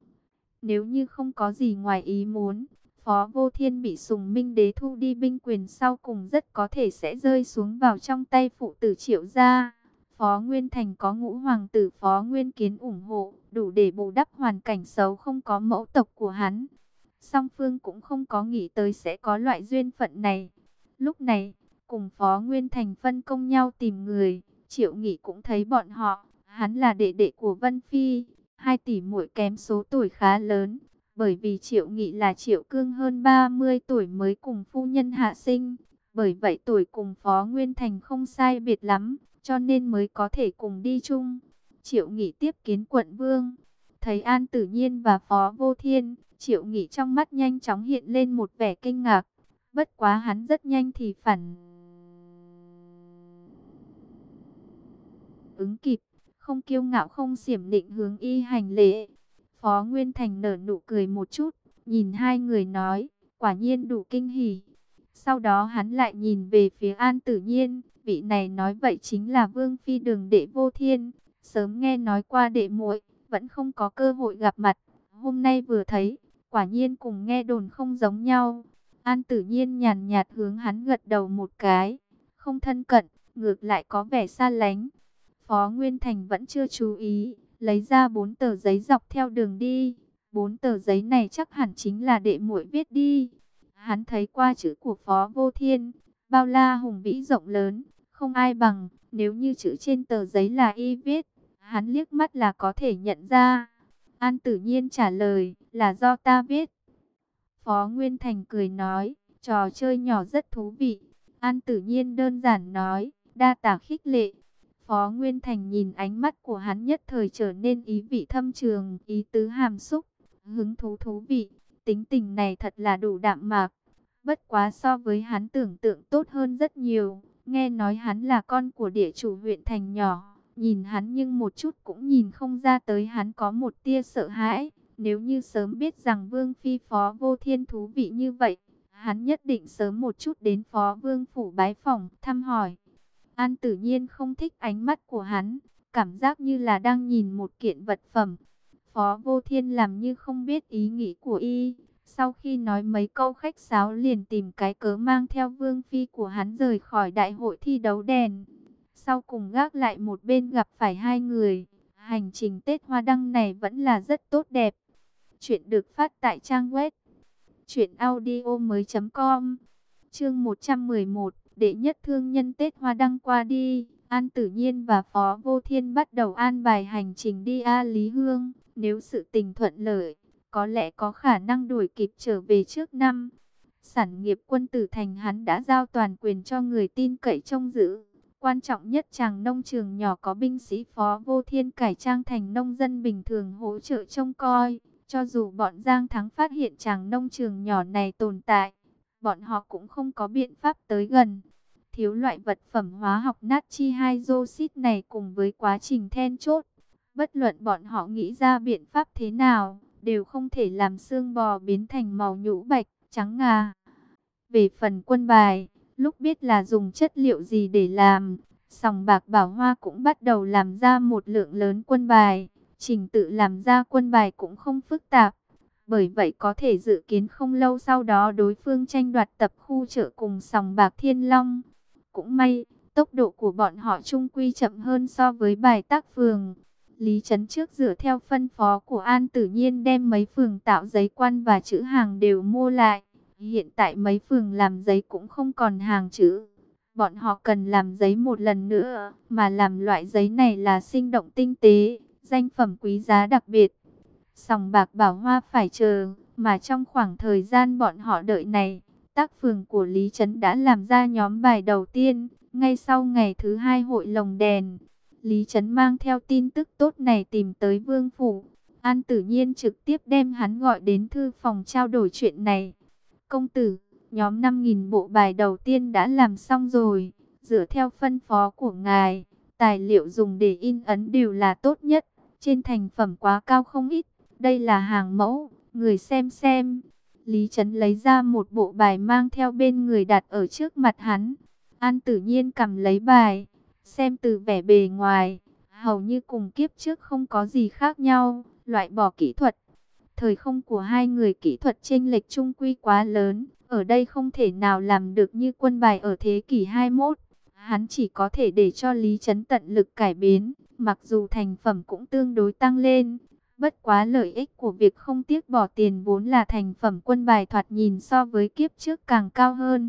Nếu như không có gì ngoài ý muốn, Phó Vô Thiên bị Sùng Minh Đế thu đi binh quyền sau cùng rất có thể sẽ rơi xuống vào trong tay phụ tử Triệu gia. Phó Nguyên Thành có ngũ hoàng tử Phó Nguyên Kiến ủng hộ, đủ để bù đắp hoàn cảnh xấu không có mẫu tộc của hắn. Song phương cũng không có nghĩ tới sẽ có loại duyên phận này. Lúc này, cùng Phó Nguyên Thành phân công nhau tìm người, Triệu Nghị cũng thấy bọn họ, hắn là đệ đệ của Vân Phi, hai tỷ muội kém số tuổi khá lớn, bởi vì Triệu Nghị là Triệu Cương hơn 30 tuổi mới cùng phu nhân hạ sinh, bởi vậy tuổi cùng Phó Nguyên Thành không sai biệt lắm, cho nên mới có thể cùng đi chung. Triệu Nghị tiếp kiến quận vương, thấy An Tử Nhiên và Phó Vô Thiên, Triệu Nghị trong mắt nhanh chóng hiện lên một vẻ kinh ngạc. Bất quá hắn rất nhanh thì phản ứng kịp, không kiêu ngạo không xiểm nịnh hướng y hành lễ. Phó Nguyên Thành nở nụ cười một chút, nhìn hai người nói, quả nhiên đủ kinh hỉ. Sau đó hắn lại nhìn về phía An Tử Nhiên, vị này nói vậy chính là Vương Phi Đường đệ Vô Thiên. Sớm nghe nói qua đệ muội, vẫn không có cơ hội gặp mặt. Hôm nay vừa thấy, quả nhiên cùng nghe đồn không giống nhau. An Tử Nhiên nhàn nhạt hướng hắn gật đầu một cái, không thân cận, ngược lại có vẻ xa lánh. Phó Nguyên Thành vẫn chưa chú ý, lấy ra 4 tờ giấy dọc theo đường đi. 4 tờ giấy này chắc hẳn chính là đệ muội viết đi. Hắn thấy qua chữ của Phó Vô Thiên, bao la hùng vĩ rộng lớn, không ai bằng. Nếu như chữ trên tờ giấy là y viết, hắn liếc mắt là có thể nhận ra. An Tử Nhiên trả lời, là do ta viết. Phó Nguyên Thành cười nói, trò chơi nhỏ rất thú vị. An Tử Nhiên đơn giản nói, đa tạ khích lệ. Phó Nguyên Thành nhìn ánh mắt của hắn nhất thời trở nên ý vị thâm trường, ý tứ hàm xúc, hứng thú thú vị. Tính tình này thật là đủ đạm mạc. Bất quá so với hắn tưởng tượng tốt hơn rất nhiều. Nghe nói hắn là con của địa chủ huyện thành nhỏ, Nhìn hắn nhưng một chút cũng nhìn không ra tới hắn có một tia sợ hãi. Nếu như sớm biết rằng Vương Phi Phó Vô Thiên thú vị như vậy, hắn nhất định sớm một chút đến Phó Vương phủ bái phỏng thăm hỏi. An Tử Nhiên không thích ánh mắt của hắn, cảm giác như là đang nhìn một kiện vật phẩm. Phó Vô Thiên làm như không biết ý nghĩ của y. Sau khi nói mấy câu khách sáo liền tìm cái cớ mang theo Vương Phi của hắn rời khỏi đại hội thi đấu đèn. Sau cùng gác lại một bên gặp phải hai người. Hành trình Tết Hoa Đăng này vẫn là rất tốt đẹp. Chuyện được phát tại trang web truyệnaudiomoi.com. Chương 111, đệ nhất thương nhân Tết Hoa Đăng qua đi, An Tử Nhiên và Phó Vô Thiên bắt đầu an bài hành trình đi A Lý Hương. Nếu sự tình thuận lợi, có lẽ có khả năng đuổi kịp trở về trước năm. Sản nghiệp Quân Tử Thành hắn đã giao toàn quyền cho người tin cậy trông giữ. Quan trọng nhất chàng nông trường nhỏ có binh sĩ Phó Vô Thiên cải trang thành nông dân bình thường hỗ trợ trông coi. Cho dù bọn Giang Thắng phát hiện chàng nông trường nhỏ này tồn tại, bọn họ cũng không có biện pháp tới gần. Thiếu loại vật phẩm hóa học natri hydroxit này cùng với quá trình then chốt. Bất luận bọn họ nghĩ ra biện pháp thế nào, đều không thể làm xương bò biến thành màu nhũ bạch, trắng ngà. Về phần quân bài, lúc biết là dùng chất liệu gì để làm, sòng bạc Bảo Hoa cũng bắt đầu làm ra một lượng lớn quân bài. Trình tự làm ra quân bài cũng không phức tạp. Bởi vậy có thể dự kiến không lâu sau đó đối phương tranh đoạt tập khu chợ cùng sòng bạc Thiên Long. Cũng may, tốc độ của bọn họ trung quy chậm hơn so với bài tác phường. Lý Trấn trước dựa theo phân phó của An Tử Nhiên đem mấy phường tạo giấy quan và chữ hàng đều mua lại. Hiện tại mấy phường làm giấy cũng không còn hàng chữ. Bọn họ cần làm giấy một lần nữa, mà làm loại giấy này là sinh động tinh tế, danh phẩm quý giá đặc biệt. Sòng bạc Bảo Hoa phải chờ, mà trong khoảng thời gian bọn họ đợi này, tác phường của Lý Trấn đã làm ra nhóm bài đầu tiên. Ngay sau ngày thứ hai hội lồng đèn, Lý Trấn mang theo tin tức tốt này tìm tới Vương phủ. An Tử Nhiên trực tiếp đem hắn gọi đến thư phòng trao đổi chuyện này. Công tử, nhóm 5.000 bộ bài đầu tiên đã làm xong rồi. Dựa theo phân phó của ngài, tài liệu dùng để in ấn đều là tốt nhất. Trên thành phẩm quá cao không ít. Đây là hàng mẫu, người xem xem. Lý Trấn lấy ra một bộ bài mang theo bên người đặt ở trước mặt hắn. An Tử Nhiên cầm lấy bài, xem từ vẻ bề ngoài, hầu như cùng kiếp trước không có gì khác nhau, loại bỏ kỹ thuật. Thời không của hai người kỹ thuật chênh lệch trung quy quá lớn, ở đây không thể nào làm được như quân bài ở thế kỷ 21. Hắn chỉ có thể để cho Lý Trấn tận lực cải biến, mặc dù thành phẩm cũng tương đối tăng lên. Bất quá lợi ích của việc không tiếc bỏ tiền vốn là thành phẩm quân bài thoạt nhìn so với kiếp trước càng cao hơn.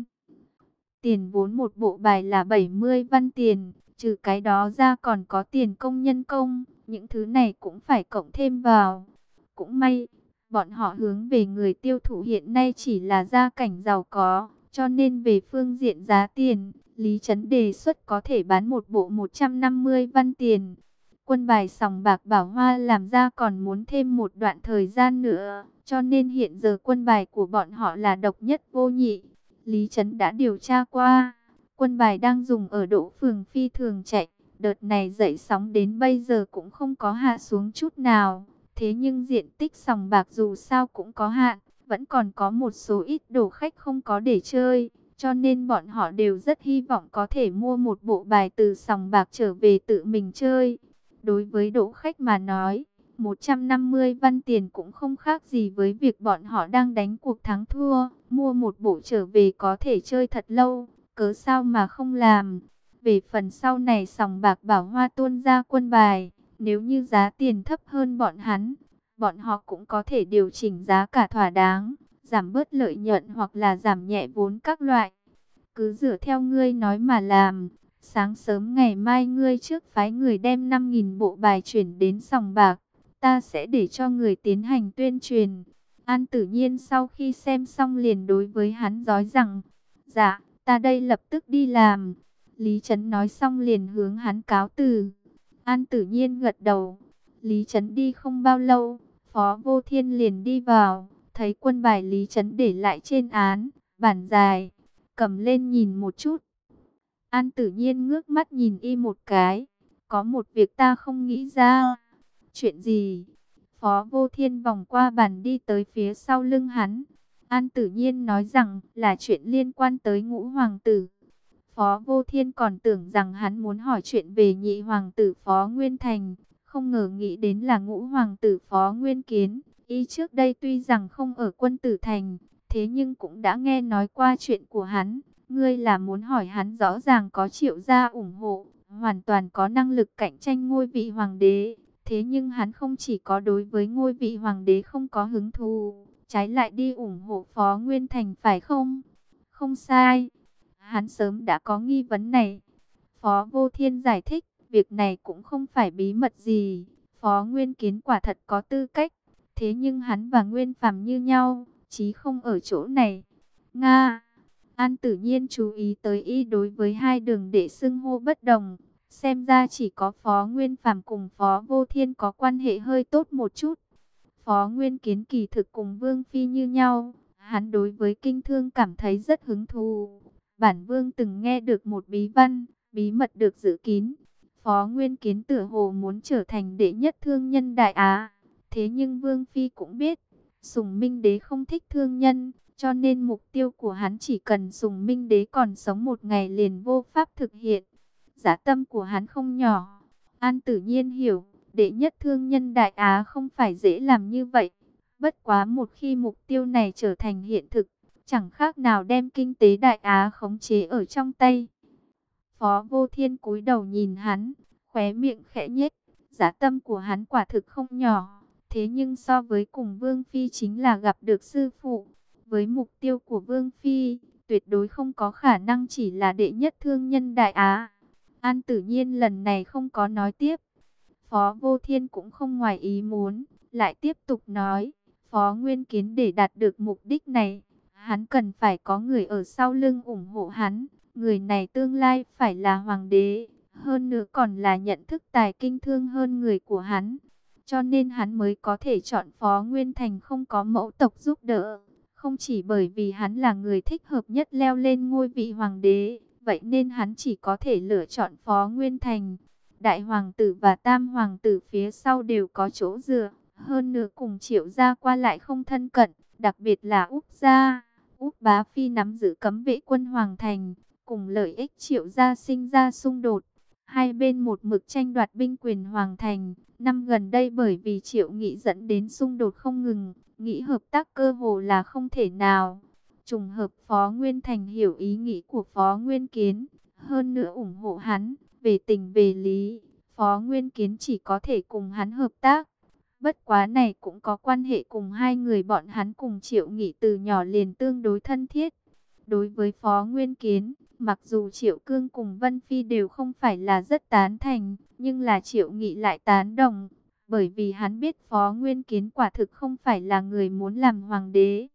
Tiền vốn một bộ bài là 70 văn tiền, trừ cái đó ra còn có tiền công nhân công, những thứ này cũng phải cộng thêm vào. Cũng may, bọn họ hướng về người tiêu thụ hiện nay chỉ là gia cảnh giàu có, cho nên về phương diện giá tiền, Lý Trấn đề xuất có thể bán một bộ 150 văn tiền. Quân bài sòng bạc Bảo Hoa làm ra còn muốn thêm một đoạn thời gian nữa, cho nên hiện giờ quân bài của bọn họ là độc nhất vô nhị. Lý Trấn đã điều tra qua, quân bài đang dùng ở Đỗ phường phi thường chạy, đợt này dậy sóng đến bây giờ cũng không có hạ xuống chút nào. Thế nhưng diện tích sòng bạc dù sao cũng có hạn, vẫn còn có một số ít đồ khách không có để chơi, cho nên bọn họ đều rất hy vọng có thể mua một bộ bài từ sòng bạc trở về tự mình chơi. Đối với đỗ khách mà nói, 150 văn tiền cũng không khác gì với việc bọn họ đang đánh cuộc thắng thua. Mua một bộ trở về có thể chơi thật lâu, cớ sao mà không làm. Về phần sau này sòng bạc Bảo Hoa tuôn ra quân bài, nếu như giá tiền thấp hơn bọn họ cũng có thể điều chỉnh giá cả thỏa đáng, giảm bớt lợi nhuận hoặc là giảm nhẹ vốn các loại. Cứ dựa theo ngươi nói mà làm. Sáng sớm ngày mai ngươi trước phái người đem 5.000 bộ bài chuyển đến sòng bạc. Ta sẽ để cho người tiến hành tuyên truyền. An Tử Nhiên sau khi xem xong liền đối với hắn nói rằng, dạ, ta đây lập tức đi làm. Lý Trấn nói xong liền hướng hắn cáo từ. An Tử Nhiên gật đầu. Lý Trấn đi không bao lâu, Phó Vô Thiên liền đi vào, thấy quân bài Lý Trấn để lại trên án, bản dài, cầm lên nhìn một chút. An Tử Nhiên ngước mắt nhìn y một cái, có một việc ta không nghĩ ra. Chuyện gì? Phó Vô Thiên vòng qua bàn đi tới phía sau lưng hắn. An Tử Nhiên nói rằng là chuyện liên quan tới Ngũ hoàng tử. Phó Vô Thiên còn tưởng rằng hắn muốn hỏi chuyện về nhị hoàng tử Phó Nguyên Thành, không ngờ nghĩ đến là Ngũ hoàng tử Phó Nguyên Kiến. Y trước đây tuy rằng không ở Quân Tử Thành, thế nhưng cũng đã nghe nói qua chuyện của hắn. Ngươi là muốn hỏi hắn rõ ràng có Triệu gia ủng hộ, hoàn toàn có năng lực cạnh tranh ngôi vị hoàng đế. Thế nhưng hắn không chỉ có đối với ngôi vị hoàng đế không có hứng thú, trái lại đi ủng hộ Phó Nguyên Thành phải không? Không sai. Hắn sớm đã có nghi vấn này. Phó Vô Thiên giải thích, việc này cũng không phải bí mật gì. Phó Nguyên Kiến quả thật có tư cách, thế nhưng hắn và Nguyên Phàm như nhau, chí không ở chỗ này. Nga. An Tử Nhiên chú ý tới y đối với hai đường đệ xưng hô bất đồng. Xem ra chỉ có Phó Nguyên Phàm cùng Phó Vô Thiên có quan hệ hơi tốt một chút. Phó Nguyên Kiến kỳ thực cùng Vương Phi như nhau. Hắn đối với kinh thương cảm thấy rất hứng thú. Bản Vương từng nghe được một bí văn, bí mật được giữ kín. Phó Nguyên Kiến tựa hồ muốn trở thành đệ nhất thương nhân Đại Á. Thế nhưng Vương Phi cũng biết, Sùng Minh Đế không thích thương nhân, cho nên mục tiêu của hắn chỉ cần Sùng Minh Đế còn sống một ngày liền vô pháp thực hiện. Giá tâm của hắn không nhỏ. An Tử Nhiên hiểu, đệ nhất thương nhân Đại Á không phải dễ làm như vậy. Bất quá một khi mục tiêu này trở thành hiện thực, chẳng khác nào đem kinh tế Đại Á khống chế ở trong tay. Phó Vô Thiên cúi đầu nhìn hắn, khóe miệng khẽ nhếch. Giá tâm của hắn quả thực không nhỏ. Thế nhưng so với cùng Vương Phi chính là gặp được sư phụ. Với mục tiêu của Vương Phi, tuyệt đối không có khả năng chỉ là đệ nhất thương nhân Đại Á. An Tử Nhiên lần này không có nói tiếp. Phó Vô Thiên cũng không ngoài ý muốn, lại tiếp tục nói. Phó Nguyên Kiến để đạt được mục đích này, hắn cần phải có người ở sau lưng ủng hộ hắn. Người này tương lai phải là hoàng đế, hơn nữa còn là nhận thức tài kinh thương hơn người của hắn. Cho nên hắn mới có thể chọn Phó Nguyên Thành không có mẫu tộc giúp đỡ. Không chỉ bởi vì hắn là người thích hợp nhất leo lên ngôi vị hoàng đế, vậy nên hắn chỉ có thể lựa chọn Phó Nguyên Thành. Đại hoàng tử và tam hoàng tử phía sau đều có chỗ dựa, hơn nữa cùng Triệu gia qua lại không thân cận, đặc biệt là Úc gia. Úc Bá Phi nắm giữ cấm vệ quân hoàng thành, cùng lợi ích Triệu gia sinh ra xung đột. Hai bên một mực tranh đoạt binh quyền hoàng thành. Năm gần đây bởi vì Triệu Nghị dẫn đến xung đột không ngừng, nghĩ hợp tác cơ hồ là không thể nào. Trùng hợp Phó Nguyên Thành hiểu ý nghĩ của Phó Nguyên Kiến, hơn nữa ủng hộ hắn. Về tình về lý, Phó Nguyên Kiến chỉ có thể cùng hắn hợp tác. Bất quá này cũng có quan hệ cùng hai người bọn hắn cùng Triệu Nghị từ nhỏ liền tương đối thân thiết. Đối với Phó Nguyên Kiến, mặc dù Triệu Cương cùng Vân Phi đều không phải là rất tán thành, nhưng là Triệu Nghị lại tán đồng. Bởi vì hắn biết Phó Nguyên Kiến quả thực không phải là người muốn làm hoàng đế.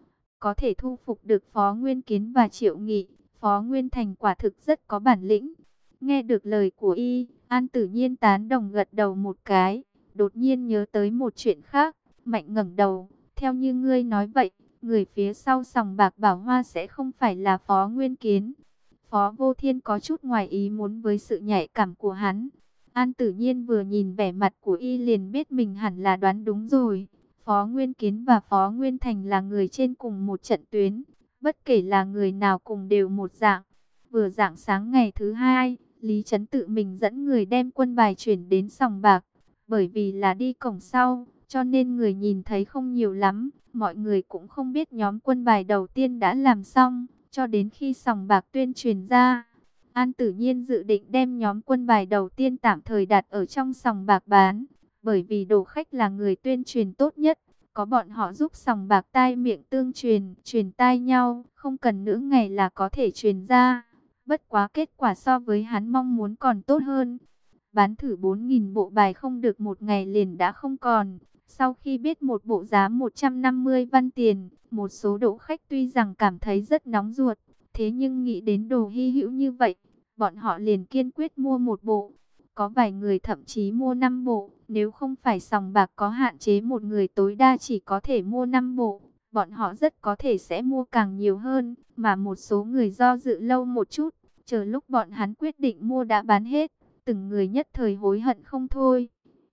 Có thể thu phục được Phó Nguyên Kiến và Triệu Nghị, Phó Nguyên Thành quả thực rất có bản lĩnh. Nghe được lời của y, An Tử Nhiên tán đồng gật đầu một cái, đột nhiên nhớ tới một chuyện khác, mạnh ngẩng đầu, theo như ngươi nói vậy, người phía sau sòng bạc Bảo Hoa sẽ không phải là Phó Nguyên Kiến. Phó Vô Thiên có chút ngoài ý muốn với sự nhạy cảm của hắn. An Tử Nhiên vừa nhìn vẻ mặt của y liền biết mình hẳn là đoán đúng rồi. Phó Nguyên Kiến và Phó Nguyên Thành là người trên cùng một trận tuyến, bất kể là người nào cùng đều một dạng. Vừa rạng sáng ngày thứ hai, Lý Trấn tự mình dẫn người đem quân bài chuyển đến sòng bạc. Bởi vì là đi cổng sau, cho nên người nhìn thấy không nhiều lắm. Mọi người cũng không biết nhóm quân bài đầu tiên đã làm xong, cho đến khi sòng bạc tuyên truyền ra. An Tử Nhiên dự định đem nhóm quân bài đầu tiên tạm thời đặt ở trong sòng bạc bán. Bởi vì đồ khách là người tuyên truyền tốt nhất, có bọn họ giúp sòng bạc tai miệng tương truyền, truyền tai nhau, không cần nửa ngày là có thể truyền ra. Bất quá kết quả so với hắn mong muốn còn tốt hơn. Bán thử 4.000 bộ bài không được một ngày liền đã không còn. Sau khi biết một bộ giá 150 văn tiền, một số đỗ khách tuy rằng cảm thấy rất nóng ruột, thế nhưng nghĩ đến đồ hy hữu như vậy, bọn họ liền kiên quyết mua một bộ. Có vài người thậm chí mua 5 bộ, nếu không phải sòng bạc có hạn chế một người tối đa chỉ có thể mua 5 bộ. Bọn họ rất có thể sẽ mua càng nhiều hơn, mà một số người do dự lâu một chút, chờ lúc bọn hắn quyết định mua đã bán hết. từng người nhất thời hối hận không thôi.